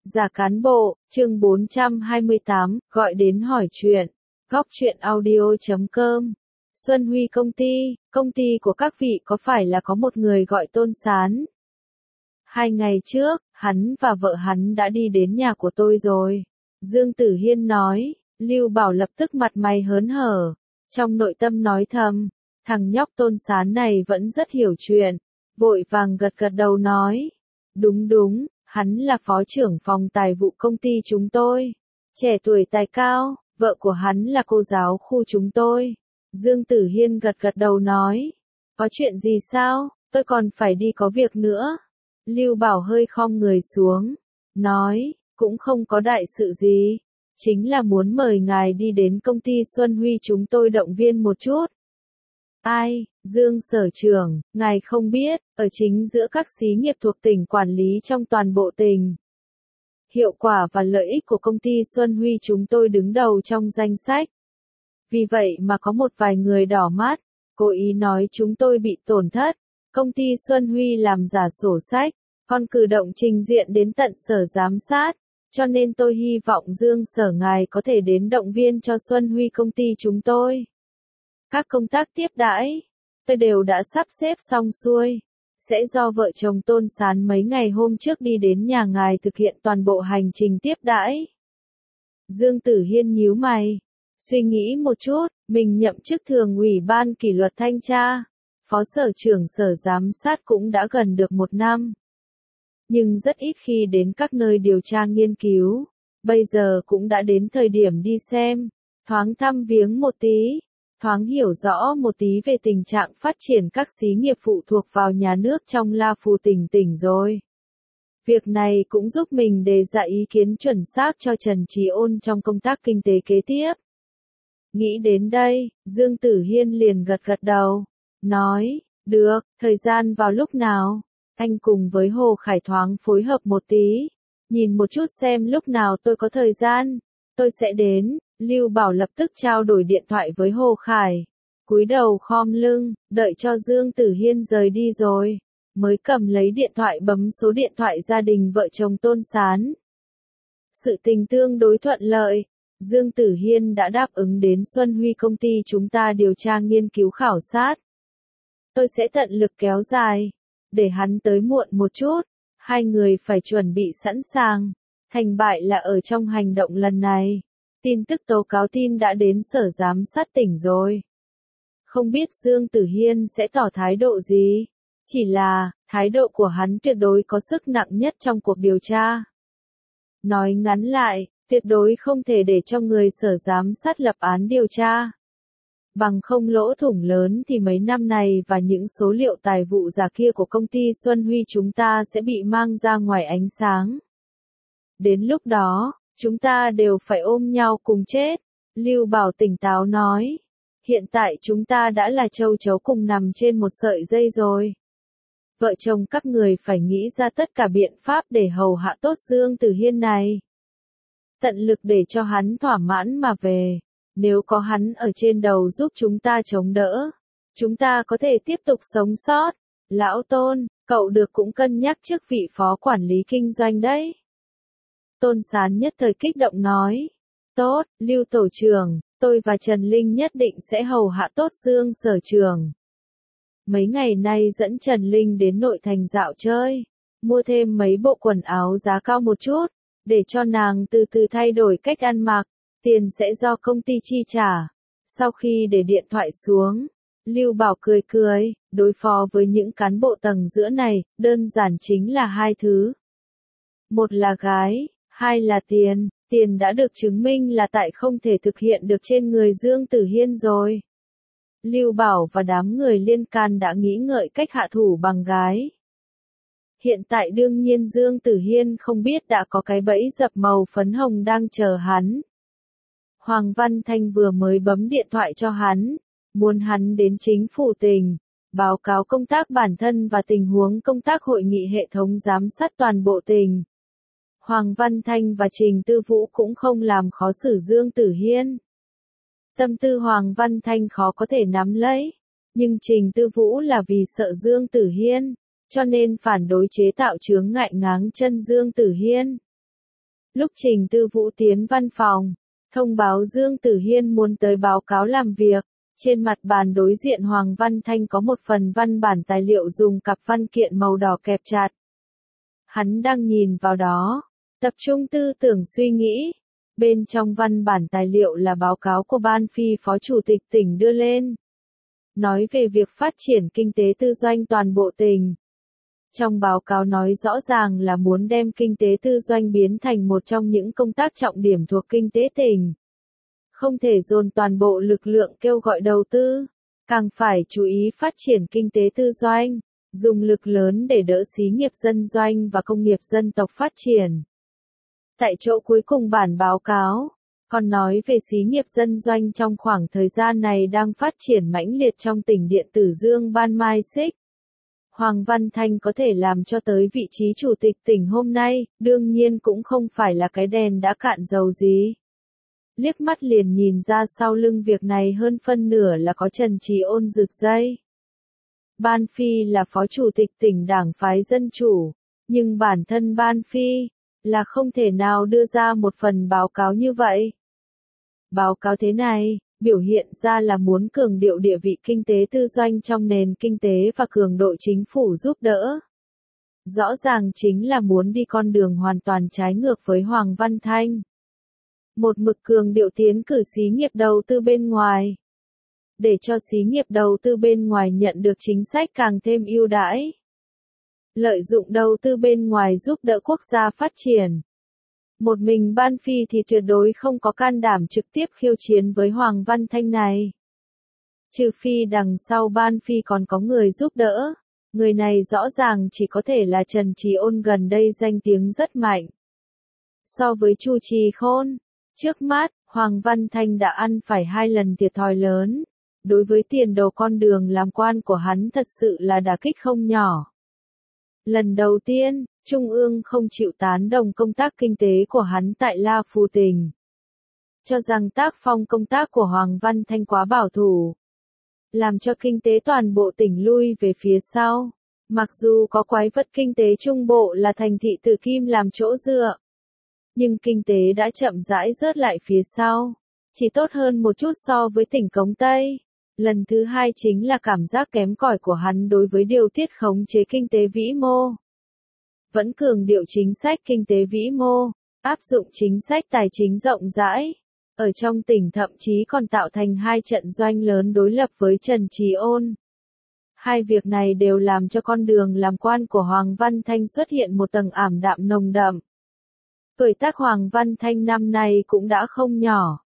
Giả cán bộ, chương 428, gọi đến hỏi chuyện. Góc truyện audio.com. Xuân Huy công ty của các vị có phải là có một người gọi Tôn Sán? 2 ngày trước, hắn và vợ hắn đã đi đến nhà của tôi rồi. Dương Tử Hiên nói, Lưu Bảo lập tức mặt mày hớn hở. Trong nội tâm nói thầm, thằng nhóc Tôn Sán này vẫn rất hiểu chuyện. Vội vàng gật gật đầu nói, đúng, hắn là phó trưởng phòng tài vụ công ty chúng tôi. Trẻ tuổi tài cao, vợ của hắn là cô giáo khu chúng tôi. Dương Tử Hiên gật gật đầu nói, có chuyện gì sao, tôi còn phải đi có việc nữa. Lưu Bảo hơi khom người xuống, nói, cũng không có đại sự gì, chính là muốn mời ngài đi đến công ty Xuân Huy chúng tôi động viên một chút. Ai, Dương Sở trưởng, ngài không biết, ở chính giữa các xí nghiệp thuộc tỉnh quản lý trong toàn bộ tỉnh. Hiệu quả và lợi ích của công ty Xuân Huy chúng tôi đứng đầu trong danh sách. Vì vậy mà có một vài người đỏ mắt, cố ý nói chúng tôi bị tổn thất. Công ty Xuân Huy làm giả sổ sách, còn cử động trình diện đến tận sở giám sát. Cho nên tôi hy vọng Dương Sở ngài có thể đến động viên cho Xuân Huy công ty chúng tôi. Các công tác tiếp đãi, tôi đều đã sắp xếp xong xuôi. Sẽ do vợ chồng Tôn Sán mấy ngày hôm trước đi đến nhà ngài thực hiện toàn bộ hành trình tiếp đãi. Dương Tử Hiên nhíu mày, suy nghĩ một chút, mình nhậm chức thường ủy ban kỷ luật thanh tra, phó sở trưởng sở giám sát cũng đã gần được 1 năm. Nhưng rất ít khi đến các nơi điều tra nghiên cứu, bây giờ cũng đã đến thời điểm đi xem, thoáng thăm viếng một tí. Thoáng hiểu rõ một tí về tình trạng phát triển các xí nghiệp phụ thuộc vào nhà nước trong La Phù tỉnh rồi. Việc này cũng giúp mình đề ra ý kiến chuẩn xác cho Trần Trí Ôn trong công tác kinh tế kế tiếp. Nghĩ đến đây, Dương Tử Hiên liền gật gật đầu, nói, được, thời gian vào lúc nào? Anh cùng với Hồ Khải thoáng phối hợp một tí, nhìn một chút xem lúc nào tôi có thời gian, tôi sẽ đến. Lưu Bảo lập tức trao đổi điện thoại với Hồ Khải, cúi đầu khom lưng, đợi cho Dương Tử Hiên rời đi rồi, mới cầm lấy điện thoại bấm số điện thoại gia đình vợ chồng Tôn Sán. Sự tình tương đối thuận lợi, Dương Tử Hiên đã đáp ứng đến Xuân Huy công ty chúng ta điều tra nghiên cứu khảo sát. Tôi sẽ tận lực kéo dài, để hắn tới muộn một chút, 2 người phải chuẩn bị sẵn sàng, thành bại là ở trong hành động lần này. Tin tức tố cáo tin đã đến sở giám sát tỉnh rồi. Không biết Dương Tử Hiên sẽ tỏ thái độ gì, chỉ là, thái độ của hắn tuyệt đối có sức nặng nhất trong cuộc điều tra. Nói ngắn lại, tuyệt đối không thể để cho người sở giám sát lập án điều tra. Bằng không lỗ thủng lớn thì mấy năm này và những số liệu tài vụ giả kia của công ty Xuân Huy chúng ta sẽ bị mang ra ngoài ánh sáng. Đến lúc đó, chúng ta đều phải ôm nhau cùng chết, Lưu Bảo tỉnh táo nói. Hiện tại chúng ta đã là châu chấu cùng nằm trên một sợi dây rồi. Vợ chồng các người phải nghĩ ra tất cả biện pháp để hầu hạ tốt Dương Tử Hiên này. Tận lực để cho hắn thỏa mãn mà về. Nếu có hắn ở trên đầu giúp chúng ta chống đỡ, chúng ta có thể tiếp tục sống sót. Lão Tôn, cậu được cũng cân nhắc trước vị phó quản lý kinh doanh đấy. Tôn Sán nhất thời kích động nói, tốt, Lưu tổ trưởng, tôi và Trần Linh nhất định sẽ hầu hạ tốt Dương sở trưởng. Mấy ngày nay dẫn Trần Linh đến nội thành dạo chơi, mua thêm mấy bộ quần áo giá cao một chút, để cho nàng từ từ thay đổi cách ăn mặc, tiền sẽ do công ty chi trả. Sau khi để điện thoại xuống, Lưu Bảo cười, đối phó với những cán bộ tầng giữa này, đơn giản chính là 2 thứ. Một là gái. 2 là tiền đã được chứng minh là tại không thể thực hiện được trên người Dương Tử Hiên rồi. Lưu Bảo và đám người liên can đã nghĩ ngợi cách hạ thủ bằng gái. Hiện tại đương nhiên Dương Tử Hiên không biết đã có cái bẫy dập màu phấn hồng đang chờ hắn. Hoàng Văn Thanh vừa mới bấm điện thoại cho hắn, muốn hắn đến chính phủ tỉnh, báo cáo công tác bản thân và tình huống công tác hội nghị hệ thống giám sát toàn bộ tỉnh. Hoàng Văn Thanh và Trình Tư Vũ cũng không làm khó xử Dương Tử Hiên. Tâm tư Hoàng Văn Thanh khó có thể nắm lấy, nhưng Trình Tư Vũ là vì sợ Dương Tử Hiên, cho nên phản đối chế tạo chướng ngại ngáng chân Dương Tử Hiên. Lúc Trình Tư Vũ tiến văn phòng, thông báo Dương Tử Hiên muốn tới báo cáo làm việc. Trên mặt bàn đối diện Hoàng Văn Thanh có một phần văn bản tài liệu dùng cặp văn kiện màu đỏ kẹp chặt. Hắn đang nhìn vào đó, tập trung tư tưởng suy nghĩ. Bên trong văn bản tài liệu là báo cáo của Ban Phi Phó Chủ tịch tỉnh đưa lên. Nói về việc phát triển kinh tế tư doanh toàn bộ tỉnh. Trong báo cáo nói rõ ràng là muốn đem kinh tế tư doanh biến thành một trong những công tác trọng điểm thuộc kinh tế tỉnh. Không thể dồn toàn bộ lực lượng kêu gọi đầu tư, càng phải chú ý phát triển kinh tế tư doanh, dùng lực lớn để đỡ xí nghiệp dân doanh và công nghiệp dân tộc phát triển. Tại chỗ cuối cùng bản báo cáo, còn nói về xí nghiệp dân doanh trong khoảng thời gian này đang phát triển mãnh liệt trong tỉnh điện tử Dương Ban Mai Xích. Hoàng Văn Thanh có thể làm cho tới vị trí chủ tịch tỉnh hôm nay, đương nhiên cũng không phải là cái đèn đã cạn dầu gì. Liếc mắt liền nhìn ra sau lưng việc này hơn phân nửa là có Trần Trí Ôn rực dây. Ban Phi là phó chủ tịch tỉnh đảng phái Dân Chủ, nhưng bản thân Ban Phi là không thể nào đưa ra một phần báo cáo như vậy. Báo cáo thế này, biểu hiện ra là muốn cường điệu địa vị kinh tế tư doanh trong nền kinh tế và cường độ chính phủ giúp đỡ. Rõ ràng chính là muốn đi con đường hoàn toàn trái ngược với Hoàng Văn Thanh. Một mực cường điệu tiến cử xí nghiệp đầu tư bên ngoài. Để cho xí nghiệp đầu tư bên ngoài nhận được chính sách càng thêm ưu đãi. Lợi dụng đầu tư bên ngoài giúp đỡ quốc gia phát triển. Một mình Ban Phi thì tuyệt đối không có can đảm trực tiếp khiêu chiến với Hoàng Văn Thanh này. Trừ phi đằng sau Ban Phi còn có người giúp đỡ. Người này rõ ràng chỉ có thể là Trần Trí Ôn, gần đây danh tiếng rất mạnh. So với Chu Trì Khôn, trước mắt, Hoàng Văn Thanh đã ăn phải 2 lần thiệt thòi lớn. Đối với tiền đồ con đường làm quan của hắn thật sự là đả kích không nhỏ. Lần đầu tiên, Trung ương không chịu tán đồng công tác kinh tế của hắn tại La Phù tỉnh. Cho rằng tác phong công tác của Hoàng Văn Thanh quá bảo thủ. Làm cho kinh tế toàn bộ tỉnh lui về phía sau. Mặc dù có quái vật kinh tế trung bộ là thành thị Từ Kim làm chỗ dựa. Nhưng kinh tế đã chậm rãi rớt lại phía sau. Chỉ tốt hơn một chút so với tỉnh Cống Tây. Lần thứ hai chính là cảm giác kém cỏi của hắn đối với điều tiết khống chế kinh tế vĩ mô. Vẫn cường điệu chính sách kinh tế vĩ mô, áp dụng chính sách tài chính rộng rãi. Ở trong tỉnh thậm chí còn tạo thành 2 trận doanh lớn đối lập với Trần Trí Ôn. Hai việc này đều làm cho con đường làm quan của Hoàng Văn Thanh xuất hiện một tầng ảm đạm nồng đậm. Tuổi tác Hoàng Văn Thanh năm nay cũng đã không nhỏ.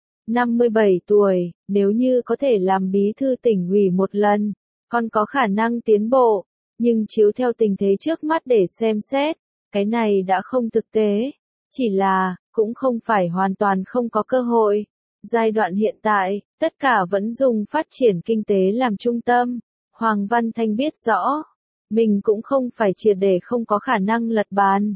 57 tuổi, nếu như có thể làm bí thư tỉnh ủy một lần, còn có khả năng tiến bộ, nhưng chiếu theo tình thế trước mắt để xem xét, cái này đã không thực tế, chỉ là, cũng không phải hoàn toàn không có cơ hội. Giai đoạn hiện tại, tất cả vẫn dùng phát triển kinh tế làm trung tâm, Hoàng Văn Thanh biết rõ, mình cũng không phải triệt để không có khả năng lật bàn.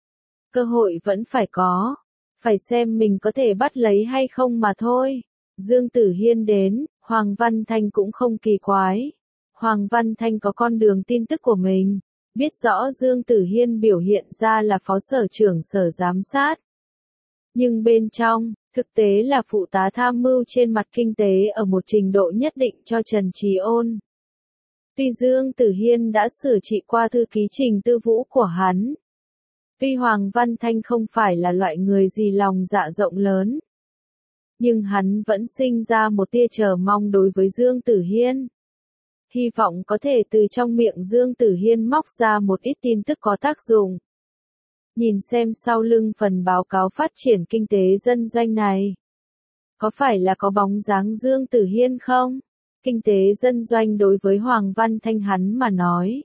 Cơ hội vẫn phải có. Phải xem mình có thể bắt lấy hay không mà thôi. Dương Tử Hiên đến, Hoàng Văn Thanh cũng không kỳ quái. Hoàng Văn Thanh có con đường tin tức của mình. Biết rõ Dương Tử Hiên biểu hiện ra là phó sở trưởng sở giám sát. Nhưng bên trong, thực tế là phụ tá tham mưu trên mặt kinh tế ở một trình độ nhất định cho Trần Trí Ôn. Tuy Dương Tử Hiên đã sửa trị qua thư ký Trình Tư Vũ của hắn. Tuy Hoàng Văn Thanh không phải là loại người gì lòng dạ rộng lớn, nhưng hắn vẫn sinh ra một tia chờ mong đối với Dương Tử Hiên. Hy vọng có thể từ trong miệng Dương Tử Hiên móc ra một ít tin tức có tác dụng. Nhìn xem sau lưng phần báo cáo phát triển kinh tế dân doanh này. Có phải là có bóng dáng Dương Tử Hiên không? Kinh tế dân doanh đối với Hoàng Văn Thanh hắn mà nói.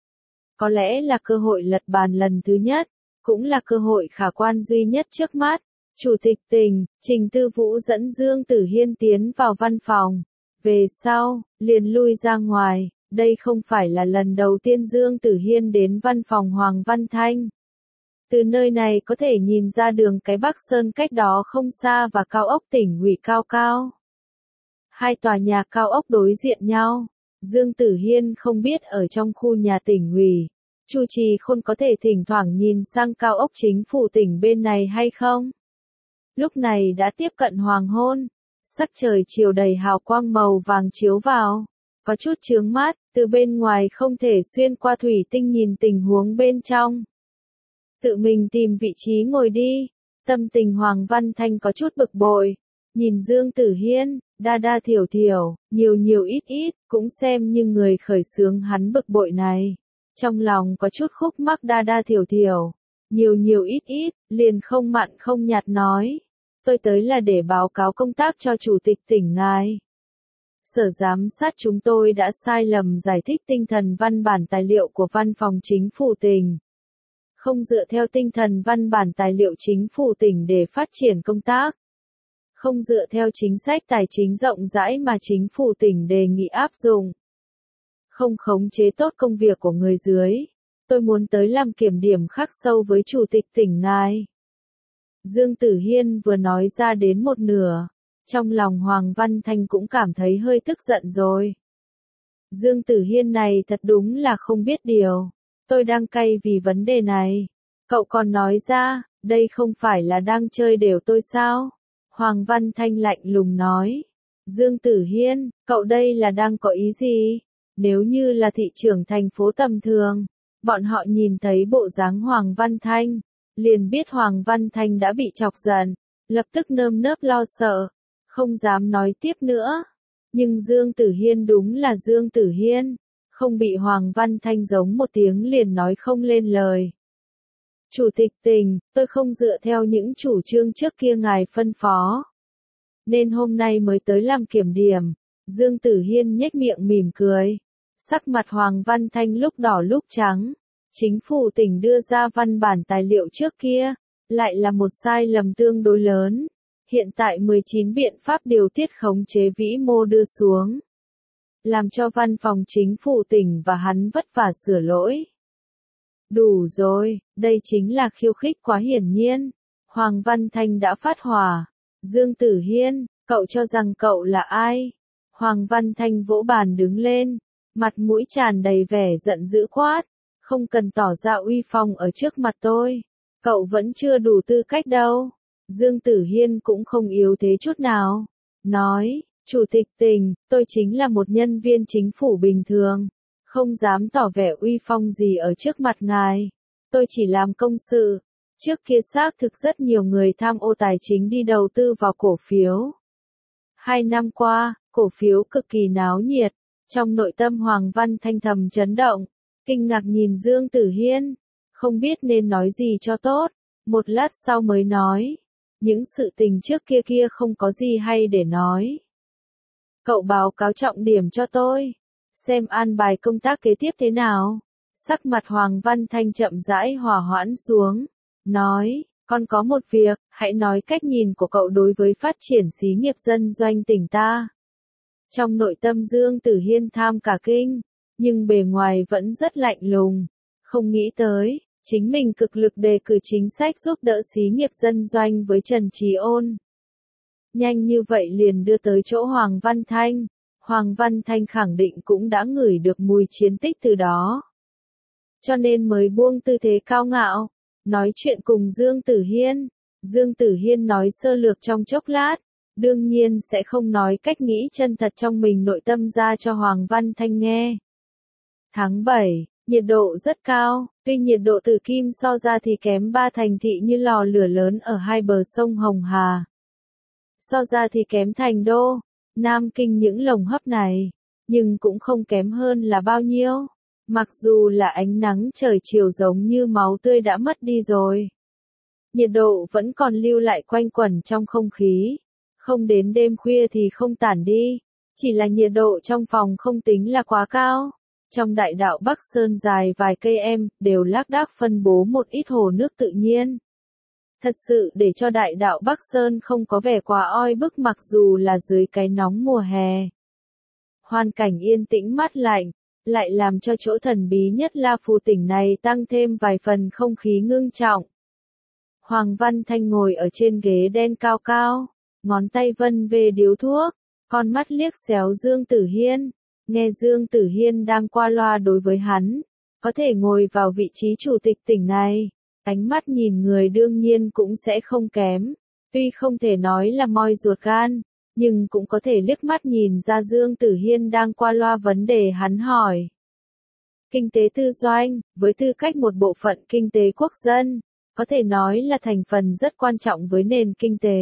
Có lẽ là cơ hội lật bàn lần thứ nhất. Cũng là cơ hội khả quan duy nhất trước mắt. Chủ tịch tỉnh, Trình Tư Vũ dẫn Dương Tử Hiên tiến vào văn phòng. Về sau, liền lui ra ngoài. Đây không phải là lần đầu tiên Dương Tử Hiên đến văn phòng Hoàng Văn Thanh. Từ nơi này có thể nhìn ra đường cái Bắc Sơn cách đó không xa và cao ốc tỉnh ủy cao cao. 2 tòa nhà cao ốc đối diện nhau. Dương Tử Hiên không biết ở trong khu nhà tỉnh ủy. Chu Trì Khôn có thể thỉnh thoảng nhìn sang cao ốc chính phủ tỉnh bên này hay không? Lúc này đã tiếp cận hoàng hôn, sắc trời chiều đầy hào quang màu vàng chiếu vào, có chút chướng mắt, từ bên ngoài không thể xuyên qua thủy tinh nhìn tình huống bên trong. Tự mình tìm vị trí ngồi đi, tâm tình Hoàng Văn Thanh có chút bực bội, nhìn Dương Tử Hiên, đa đa thiểu thiểu, nhiều nhiều ít ít, cũng xem như người khởi xướng hắn bực bội này. Trong lòng có chút khúc mắc đa đa thiểu thiểu, nhiều nhiều ít ít, liền không mặn không nhạt nói. Tôi tới là để báo cáo công tác cho Chủ tịch tỉnh ngài. Sở giám sát chúng tôi đã sai lầm giải thích tinh thần văn bản tài liệu của Văn phòng Chính phủ tỉnh. Không dựa theo tinh thần văn bản tài liệu Chính phủ tỉnh để phát triển công tác. Không dựa theo chính sách tài chính rộng rãi mà Chính phủ tỉnh đề nghị áp dụng. Không khống chế tốt công việc của người dưới. Tôi muốn tới làm kiểm điểm khắc sâu với Chủ tịch tỉnh ngài. Dương Tử Hiên vừa nói ra đến một nửa. Trong lòng Hoàng Văn Thanh cũng cảm thấy hơi tức giận rồi. Dương Tử Hiên này thật đúng là không biết điều. Tôi đang cay vì vấn đề này. Cậu còn nói ra, đây không phải là đang chơi đều tôi sao? Hoàng Văn Thanh lạnh lùng nói. Dương Tử Hiên, cậu đây là đang có ý gì? Nếu như là thị trưởng thành phố tầm thường, bọn họ nhìn thấy bộ dáng Hoàng Văn Thanh, liền biết Hoàng Văn Thanh đã bị chọc giận, lập tức nơm nớp lo sợ, không dám nói tiếp nữa. Nhưng Dương Tử Hiên đúng là Dương Tử Hiên, không bị Hoàng Văn Thanh giống một tiếng liền nói không lên lời. Chủ tịch tỉnh, tôi không dựa theo những chủ trương trước kia ngài phân phó, nên hôm nay mới tới làm kiểm điểm. Dương Tử Hiên nhếch miệng mỉm cười. Sắc mặt Hoàng Văn Thanh lúc đỏ lúc trắng. Chính phủ tỉnh đưa ra văn bản tài liệu trước kia, lại là một sai lầm tương đối lớn. Hiện tại 19 biện pháp điều tiết khống chế vĩ mô đưa xuống, làm cho văn phòng chính phủ tỉnh và hắn vất vả sửa lỗi. Đủ rồi, đây chính là khiêu khích quá hiển nhiên. Hoàng Văn Thanh đã phát hỏa. Dương Tử Hiên, cậu cho rằng cậu là ai? Hoàng Văn Thanh vỗ bàn đứng lên, mặt mũi tràn đầy vẻ giận dữ quát. Không cần tỏ ra uy phong ở trước mặt tôi. Cậu vẫn chưa đủ tư cách đâu. Dương Tử Hiên cũng không yếu thế chút nào. Nói, Chủ tịch tỉnh, tôi chính là một nhân viên chính phủ bình thường. Không dám tỏ vẻ uy phong gì ở trước mặt ngài. Tôi chỉ làm công sự. Trước kia xác thực rất nhiều người tham ô tài chính đi đầu tư vào cổ phiếu. 2 năm qua, cổ phiếu cực kỳ náo nhiệt. Trong nội tâm Hoàng Văn Thanh thầm chấn động. Kinh ngạc nhìn Dương Tử Hiên. Không biết nên nói gì cho tốt. Một lát sau mới nói. Những sự tình trước kia không có gì hay để nói. Cậu báo cáo trọng điểm cho tôi. Xem an bài công tác kế tiếp thế nào. Sắc mặt Hoàng Văn Thanh chậm rãi hòa hoãn xuống. Nói, còn có một việc, hãy nói cách nhìn của cậu đối với phát triển xí nghiệp dân doanh tỉnh ta. Trong nội tâm Dương Tử Hiên tham cả kinh, nhưng bề ngoài vẫn rất lạnh lùng. Không nghĩ tới, chính mình cực lực đề cử chính sách giúp đỡ xí nghiệp dân doanh với Trần Trí Ôn. Nhanh như vậy liền đưa tới chỗ Hoàng Văn Thanh. Hoàng Văn Thanh khẳng định cũng đã ngửi được mùi chiến tích từ đó. Cho nên mới buông tư thế cao ngạo, nói chuyện cùng Dương Tử Hiên. Dương Tử Hiên nói sơ lược trong chốc lát, đương nhiên sẽ không nói cách nghĩ chân thật trong mình nội tâm ra cho Hoàng Văn Thanh nghe. Tháng 7, nhiệt độ rất cao, tuy nhiệt độ từ Kim so ra thì kém 3 thành thị như lò lửa lớn ở hai bờ sông Hồng Hà. So ra thì kém Thành Đô, Nam Kinh những lồng hấp này, nhưng cũng không kém hơn là bao nhiêu. Mặc dù là ánh nắng trời chiều giống như máu tươi đã mất đi rồi. Nhiệt độ vẫn còn lưu lại quanh quẩn trong không khí. Không đến đêm khuya thì không tản đi. Chỉ là nhiệt độ trong phòng không tính là quá cao. Trong đại đạo Bắc Sơn dài vài cây đều lác đác phân bố một ít hồ nước tự nhiên. Thật sự để cho đại đạo Bắc Sơn không có vẻ quá oi bức mặc dù là dưới cái nóng mùa hè. Hoàn cảnh yên tĩnh mát lạnh, lại làm cho chỗ thần bí nhất La Phù tỉnh này tăng thêm vài phần không khí ngưng trọng. Hoàng Văn Thanh ngồi ở trên ghế đen cao cao, ngón tay vân về điếu thuốc, con mắt liếc xéo Dương Tử Hiên, nghe Dương Tử Hiên đang qua loa đối với hắn, có thể ngồi vào vị trí chủ tịch tỉnh này. Ánh mắt nhìn người đương nhiên cũng sẽ không kém. Tuy không thể nói là moi ruột gan, nhưng cũng có thể liếc mắt nhìn ra Dương Tử Hiên đang qua loa vấn đề hắn hỏi. Kinh tế tư doanh, với tư cách một bộ phận kinh tế quốc dân, có thể nói là thành phần rất quan trọng với nền kinh tế.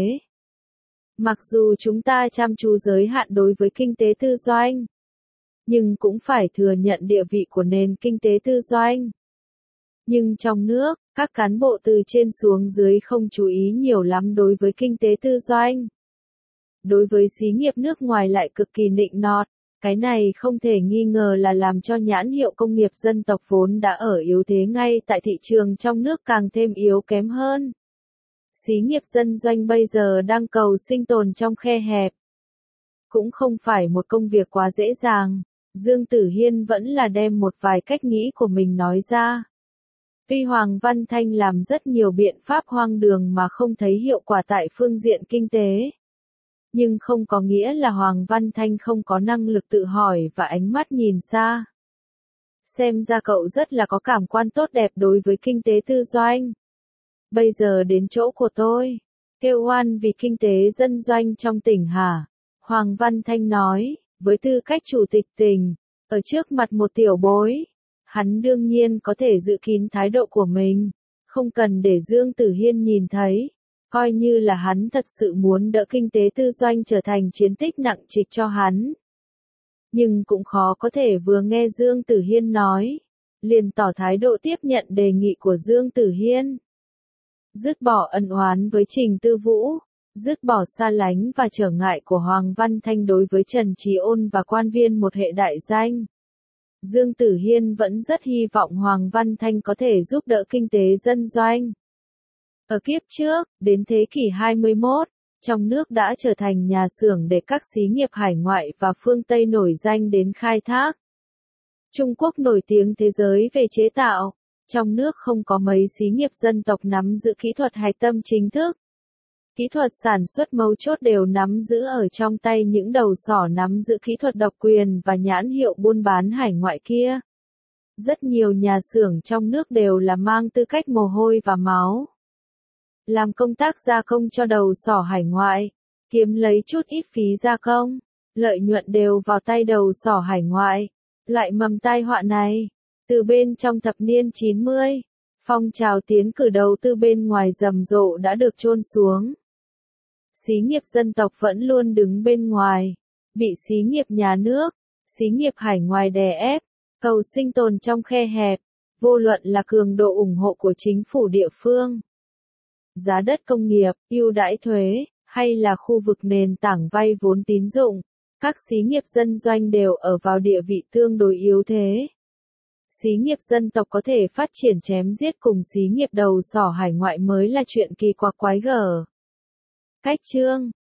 Mặc dù chúng ta chăm chú giới hạn đối với kinh tế tư doanh, nhưng cũng phải thừa nhận địa vị của nền kinh tế tư doanh. Nhưng trong nước, các cán bộ từ trên xuống dưới không chú ý nhiều lắm đối với kinh tế tư doanh. Đối với xí nghiệp nước ngoài lại cực kỳ nịnh nọt, cái này không thể nghi ngờ là làm cho nhãn hiệu công nghiệp dân tộc vốn đã ở yếu thế ngay tại thị trường trong nước càng thêm yếu kém hơn. Xí nghiệp dân doanh bây giờ đang cầu sinh tồn trong khe hẹp. Cũng không phải một công việc quá dễ dàng, Dương Tử Hiên vẫn là đem một vài cách nghĩ của mình nói ra. Tuy Hoàng Văn Thanh làm rất nhiều biện pháp hoang đường mà không thấy hiệu quả tại phương diện kinh tế, nhưng không có nghĩa là Hoàng Văn Thanh không có năng lực tự hỏi và ánh mắt nhìn xa. Xem ra cậu rất là có cảm quan tốt đẹp đối với kinh tế tư doanh. Bây giờ đến chỗ của tôi, kêu oan vì kinh tế dân doanh trong tỉnh hả? Hoàng Văn Thanh nói, với tư cách chủ tịch tỉnh, ở trước mặt một tiểu bối, hắn đương nhiên có thể giữ kín thái độ của mình, không cần để Dương Tử Hiên nhìn thấy, coi như là hắn thật sự muốn đỡ kinh tế tư doanh trở thành chiến tích nặng trịch cho hắn. Nhưng cũng khó có thể vừa nghe Dương Tử Hiên nói, liền tỏ thái độ tiếp nhận đề nghị của Dương Tử Hiên. Dứt bỏ ân oán với Trình Tư Vũ, dứt bỏ xa lánh và trở ngại của Hoàng Văn Thanh đối với Trần Trí Ôn và quan viên một hệ đại danh. Dương Tử Hiên vẫn rất hy vọng Hoàng Văn Thanh có thể giúp đỡ kinh tế dân doanh. Ở kiếp trước, đến thế kỷ 21, trong nước đã trở thành nhà xưởng để các xí nghiệp hải ngoại và phương Tây nổi danh đến khai thác. Trung Quốc nổi tiếng thế giới về chế tạo, trong nước không có mấy xí nghiệp dân tộc nắm giữ kỹ thuật hạch tâm chính thức. Kỹ thuật sản xuất mấu chốt đều nắm giữ ở trong tay những đầu sỏ nắm giữ kỹ thuật độc quyền và nhãn hiệu buôn bán hải ngoại kia. Rất nhiều nhà xưởng trong nước đều là mang tư cách mồ hôi và máu. Làm công tác gia công cho đầu sỏ hải ngoại, kiếm lấy chút ít phí gia công, lợi nhuận đều vào tay đầu sỏ hải ngoại. Loại mầm tai họa này, từ bên trong thập niên 90, phong trào tiến cử đầu tư bên ngoài rầm rộ đã được chôn xuống. Xí nghiệp dân tộc vẫn luôn đứng bên ngoài, bị xí nghiệp nhà nước, xí nghiệp hải ngoại đè ép, cầu sinh tồn trong khe hẹp, vô luận là cường độ ủng hộ của chính phủ địa phương, giá đất công nghiệp, ưu đãi thuế, hay là khu vực nền tảng vay vốn tín dụng, các xí nghiệp dân doanh đều ở vào địa vị tương đối yếu thế. Xí nghiệp dân tộc có thể phát triển chém giết cùng xí nghiệp đầu sỏ hải ngoại mới là chuyện kỳ quặc quái gở. Cách chương